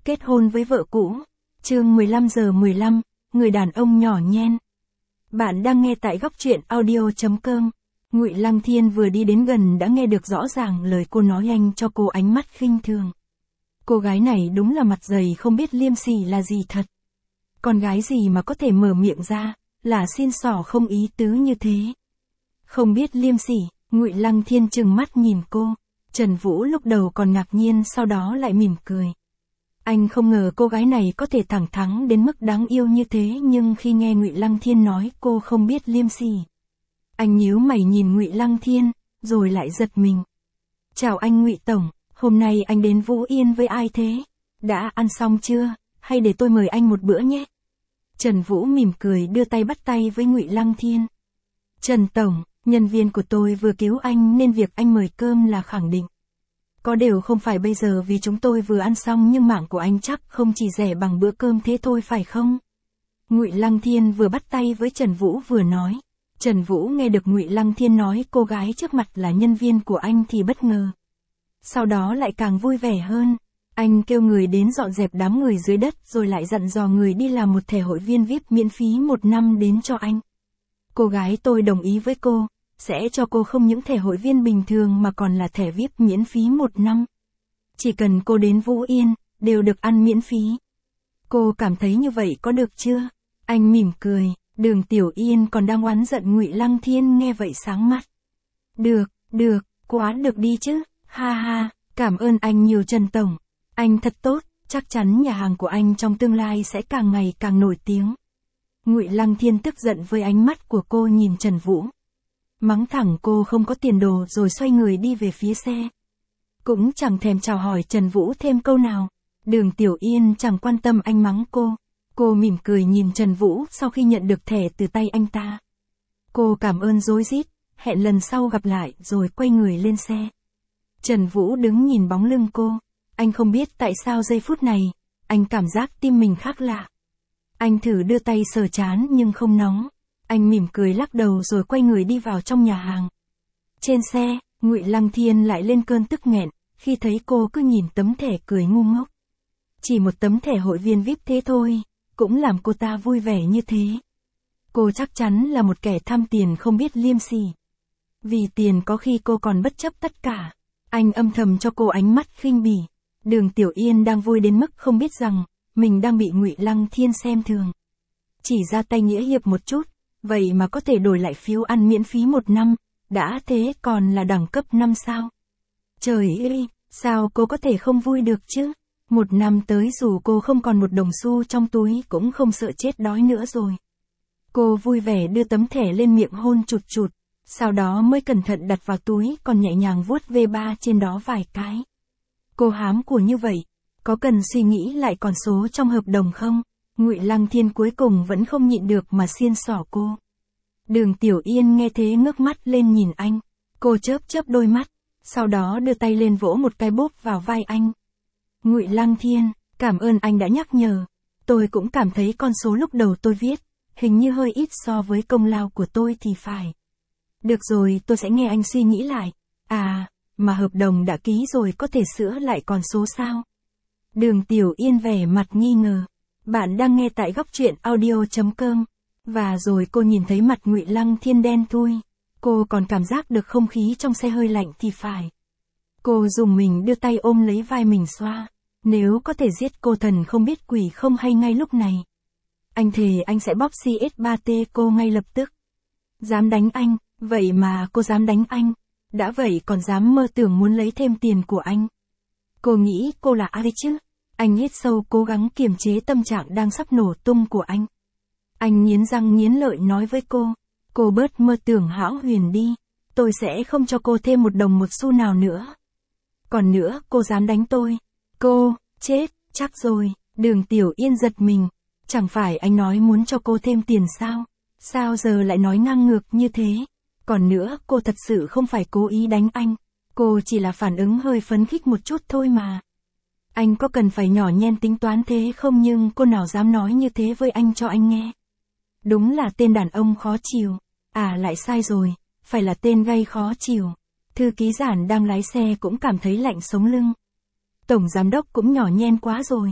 Kết hôn với vợ cũ. Chương 15:15, người đàn ông nhỏ nhen. Bạn đang nghe tại góc truyện audio.com. Ngụy Lăng Thiên vừa đi đến gần đã nghe được rõ ràng lời cô nói, anh cho cô ánh mắt khinh thường. Cô gái này đúng là mặt dày không biết liêm sỉ là gì thật. Con gái gì mà có thể mở miệng ra, là xin xỏ không ý tứ như thế. Không biết liêm sỉ, Ngụy Lăng Thiên trừng mắt nhìn cô. Trần Vũ lúc đầu còn ngạc nhiên, sau đó lại mỉm cười. Anh không ngờ cô gái này có thể thẳng thắn đến mức đáng yêu như thế, nhưng khi nghe Ngụy Lăng Thiên nói cô không biết liêm sỉ, anh nhíu mày nhìn Ngụy Lăng Thiên, rồi lại giật mình. Chào anh Ngụy Tổng, hôm nay anh đến Vũ Yên với ai thế? Đã ăn xong chưa? Hay để tôi mời anh một bữa nhé? Trần Vũ mỉm cười đưa tay bắt tay với Ngụy Lăng Thiên. Trần Tổng, nhân viên của tôi vừa cứu anh nên việc anh mời cơm là khẳng định. Có điều không phải bây giờ vì chúng tôi vừa ăn xong, nhưng mạng của anh chắc không chỉ rẻ bằng bữa cơm thế thôi phải không? Ngụy Lăng Thiên vừa bắt tay với Trần Vũ vừa nói. Trần Vũ nghe được Ngụy Lăng Thiên nói cô gái trước mặt là nhân viên của anh thì bất ngờ. Sau đó lại càng vui vẻ hơn. Anh kêu người đến dọn dẹp đám người dưới đất rồi lại dặn dò người đi làm một thẻ hội viên VIP miễn phí 1 năm đến cho anh. Cô gái tôi đồng ý với cô, sẽ cho cô không những thẻ hội viên bình thường mà còn là thẻ VIP miễn phí 1 năm. Chỉ cần cô đến Vũ Yên, đều được ăn miễn phí. Cô cảm thấy như vậy có được chưa? Anh mỉm cười. Đường Tiểu Yên còn đang oán giận, Ngụy Lăng Thiên nghe vậy sáng mắt. Được, quá được đi chứ, ha ha, cảm ơn anh nhiều Trần Tổng. Anh thật tốt, chắc chắn nhà hàng của anh trong tương lai sẽ càng ngày càng nổi tiếng. Ngụy Lăng Thiên tức giận với ánh mắt của cô nhìn Trần Vũ. Mắng thẳng cô không có tiền đồ rồi xoay người đi về phía xe. Cũng chẳng thèm chào hỏi Trần Vũ thêm câu nào. Đường Tiểu Yên chẳng quan tâm anh mắng cô. Cô mỉm cười nhìn Trần Vũ sau khi nhận được thẻ từ tay anh ta. Cô cảm ơn rối rít, hẹn lần sau gặp lại rồi quay người lên xe. Trần Vũ đứng nhìn bóng lưng cô. Anh không biết tại sao giây phút này, anh cảm giác tim mình khác lạ. Anh thử đưa tay sờ trán nhưng không nóng. Anh mỉm cười lắc đầu rồi quay người đi vào trong nhà hàng. Trên xe, Ngụy Lăng Thiên lại lên cơn tức nghẹn, khi thấy cô cứ nhìn tấm thẻ cười ngu ngốc. Chỉ một tấm thẻ hội viên VIP thế thôi, cũng làm cô ta vui vẻ như thế. Cô chắc chắn là một kẻ tham tiền không biết liêm sỉ. Vì tiền có khi cô còn bất chấp tất cả. Anh âm thầm cho cô ánh mắt khinh bỉ. Đường Tiểu Yên đang vui đến mức không biết rằng mình đang bị Ngụy Lăng Thiên xem thường. Chỉ ra tay nghĩa hiệp một chút, vậy mà có thể đổi lại phiếu ăn miễn phí 1 năm, đã thế còn là đẳng cấp 5 sao. Trời ơi, sao cô có thể không vui được chứ? 1 năm tới dù cô không còn một đồng xu trong túi cũng không sợ chết đói nữa rồi. Cô vui vẻ đưa tấm thẻ lên miệng hôn chụt chụt, sau đó mới cẩn thận đặt vào túi còn nhẹ nhàng vuốt V3 trên đó vài cái. Cô hám của như vậy, có cần suy nghĩ lại con số trong hợp đồng không? Ngụy Lăng Thiên cuối cùng vẫn không nhịn được mà xiên xỏ cô. Đường Tiểu Yên nghe thế ngước mắt lên nhìn anh. Cô chớp chớp đôi mắt, sau đó đưa tay lên vỗ một cái bốp vào vai anh. Ngụy Lăng Thiên, cảm ơn anh đã nhắc nhở. Tôi cũng cảm thấy con số lúc đầu tôi viết, hình như hơi ít so với công lao của tôi thì phải. Được rồi, tôi sẽ nghe anh suy nghĩ lại. À, mà hợp đồng đã ký rồi có thể sửa lại con số sao? Đường Tiểu Yên vẻ mặt nghi ngờ. Bạn đang nghe tại góc truyện audio.com. Và rồi cô nhìn thấy mặt Ngụy Lăng Thiên đen thui. Cô còn cảm giác được không khí trong xe hơi lạnh thì phải. Cô dùng mình đưa tay ôm lấy vai mình xoa. Nếu có thể giết cô thần không biết quỷ không hay ngay lúc này. Anh thề anh sẽ bóp CS3T cô ngay lập tức. Dám đánh anh, vậy mà cô dám đánh anh. Đã vậy còn dám mơ tưởng muốn lấy thêm tiền của anh. Cô nghĩ cô là ai chứ? Anh hít sâu cố gắng kiềm chế tâm trạng đang sắp nổ tung của anh. Anh nghiến răng nghiến lợi nói với cô bớt mơ tưởng hão huyền đi. Tôi sẽ không cho cô thêm 1 đồng 1 xu nào nữa. Còn nữa, cô dám đánh tôi. Cô, chết, chắc rồi. Đường Tiểu Yên giật mình. Chẳng phải anh nói muốn cho cô thêm tiền sao? Sao giờ lại nói ngang ngược như thế? Còn nữa, cô thật sự không phải cố ý đánh anh. Cô chỉ là phản ứng hơi phấn khích một chút thôi mà. Anh có cần phải nhỏ nhen tính toán thế không, nhưng cô nào dám nói như thế với anh cho anh nghe. Đúng là tên đàn ông khó chịu. À lại sai rồi, phải là tên gây khó chịu. Thư ký Giản đang lái xe cũng cảm thấy lạnh sống lưng. Tổng giám đốc cũng nhỏ nhen quá rồi.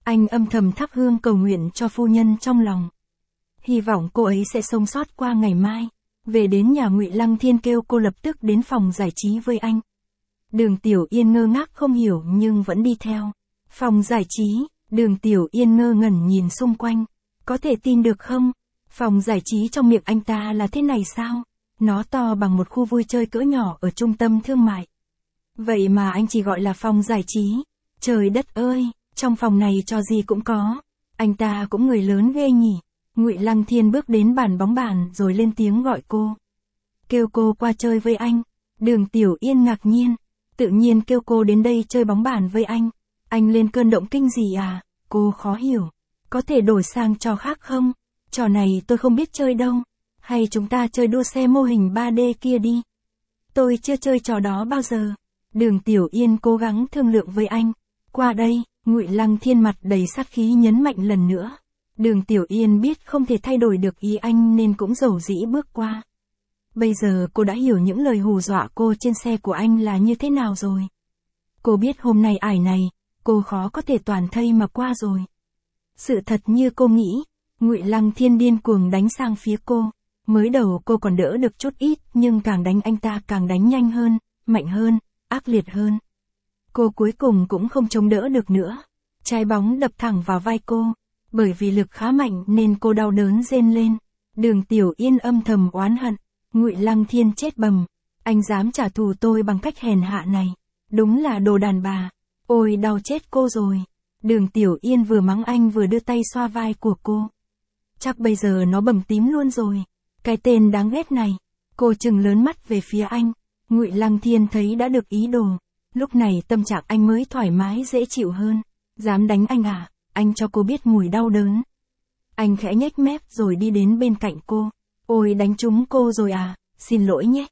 Anh âm thầm thắp hương cầu nguyện cho phu nhân trong lòng. Hy vọng cô ấy sẽ sống sót qua ngày mai. Về đến nhà Ngụy Lăng Thiên kêu cô lập tức đến phòng giải trí với anh. Đường Tiểu Yên ngơ ngác không hiểu nhưng vẫn đi theo. Phòng giải trí, Đường Tiểu Yên ngơ ngẩn nhìn xung quanh. Có thể tin được không? Phòng giải trí trong miệng anh ta là thế này sao? Nó to bằng một khu vui chơi cỡ nhỏ ở trung tâm thương mại. Vậy mà anh chỉ gọi là phòng giải trí. Trời đất ơi, trong phòng này trò gì cũng có. Anh ta cũng người lớn ghê nhỉ. Ngụy Lăng Thiên bước đến bàn bóng bàn rồi lên tiếng gọi cô. Kêu cô qua chơi với anh. Đường Tiểu Yên ngạc nhiên. Tự nhiên kêu cô đến đây chơi bóng bàn với anh. Anh lên cơn động kinh gì à? Cô khó hiểu. Có thể đổi sang trò khác không? Trò này tôi không biết chơi đâu. Hay chúng ta chơi đua xe mô hình 3D kia đi. Tôi chưa chơi trò đó bao giờ. Đường Tiểu Yên cố gắng thương lượng với anh. Qua đây, Ngụy Lăng Thiên mặt đầy sát khí nhấn mạnh lần nữa. Đường Tiểu Yên biết không thể thay đổi được ý anh nên cũng dầu dĩ bước qua. Bây giờ cô đã hiểu những lời hù dọa cô trên xe của anh là như thế nào rồi. Cô biết hôm nay ải này, cô khó có thể toàn thây mà qua rồi. Sự thật như cô nghĩ, Ngụy Lăng Thiên điên cuồng đánh sang phía cô. Mới đầu cô còn đỡ được chút ít nhưng càng đánh anh ta càng đánh nhanh hơn, mạnh hơn, ác liệt hơn. Cô cuối cùng cũng không chống đỡ được nữa. Trái bóng đập thẳng vào vai cô. Bởi vì lực khá mạnh nên cô đau đớn rên lên. Đường Tiểu Yên âm thầm oán hận. Ngụy Lăng Thiên chết bầm. Anh dám trả thù tôi bằng cách hèn hạ này. Đúng là đồ đàn bà. Ôi đau chết cô rồi. Đường Tiểu Yên vừa mắng anh vừa đưa tay xoa vai của cô. Chắc bây giờ nó bầm tím luôn rồi. Cái tên đáng ghét này. Cô trừng lớn mắt về phía anh. Ngụy Lăng Thiên thấy đã được ý đồ. Lúc này tâm trạng anh mới thoải mái dễ chịu hơn. Dám đánh anh à? Anh cho cô biết mùi đau đớn. Anh khẽ nhếch mép rồi đi đến bên cạnh cô. Ôi đánh trúng cô rồi à? Xin lỗi nhé.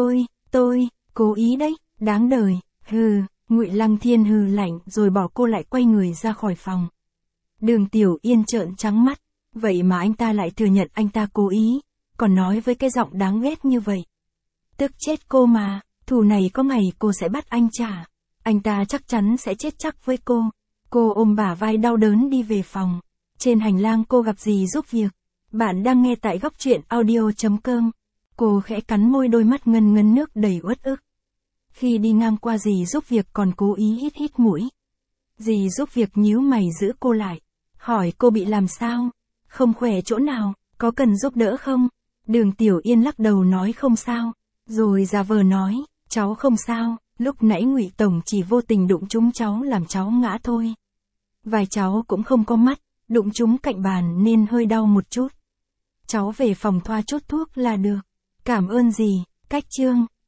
Tôi, cố ý đấy, đáng đời. Hừ, Ngụy Lăng Thiên hừ lạnh rồi bỏ cô lại quay người ra khỏi phòng. Đường Tiểu Yên trợn trắng mắt. Vậy mà anh ta lại thừa nhận anh ta cố ý. Còn nói với cái giọng đáng ghét như vậy. Tức chết cô mà, thù này có ngày cô sẽ bắt anh trả. Anh ta chắc chắn sẽ chết chắc với cô. Cô ôm bả vai đau đớn đi về phòng. Trên hành lang cô gặp dì giúp việc. Bạn đang nghe tại góc truyện audio.com. Cô khẽ cắn môi đôi mắt ngân ngấn nước đầy uất ức. Khi đi ngang qua dì giúp việc còn cố ý hít hít mũi. Dì giúp việc nhíu mày giữ cô lại. Hỏi cô bị làm sao? Không khỏe chỗ nào, có cần giúp đỡ không? Đường Tiểu Yên lắc đầu nói không sao. Rồi giả vờ nói, cháu không sao, lúc nãy Ngụy Tổng chỉ vô tình đụng trúng cháu làm cháu ngã thôi. Vai cháu cũng không có mắt, đụng trúng cạnh bàn nên hơi đau một chút. Cháu về phòng thoa chút thuốc là được. Cảm ơn dì, cách chương.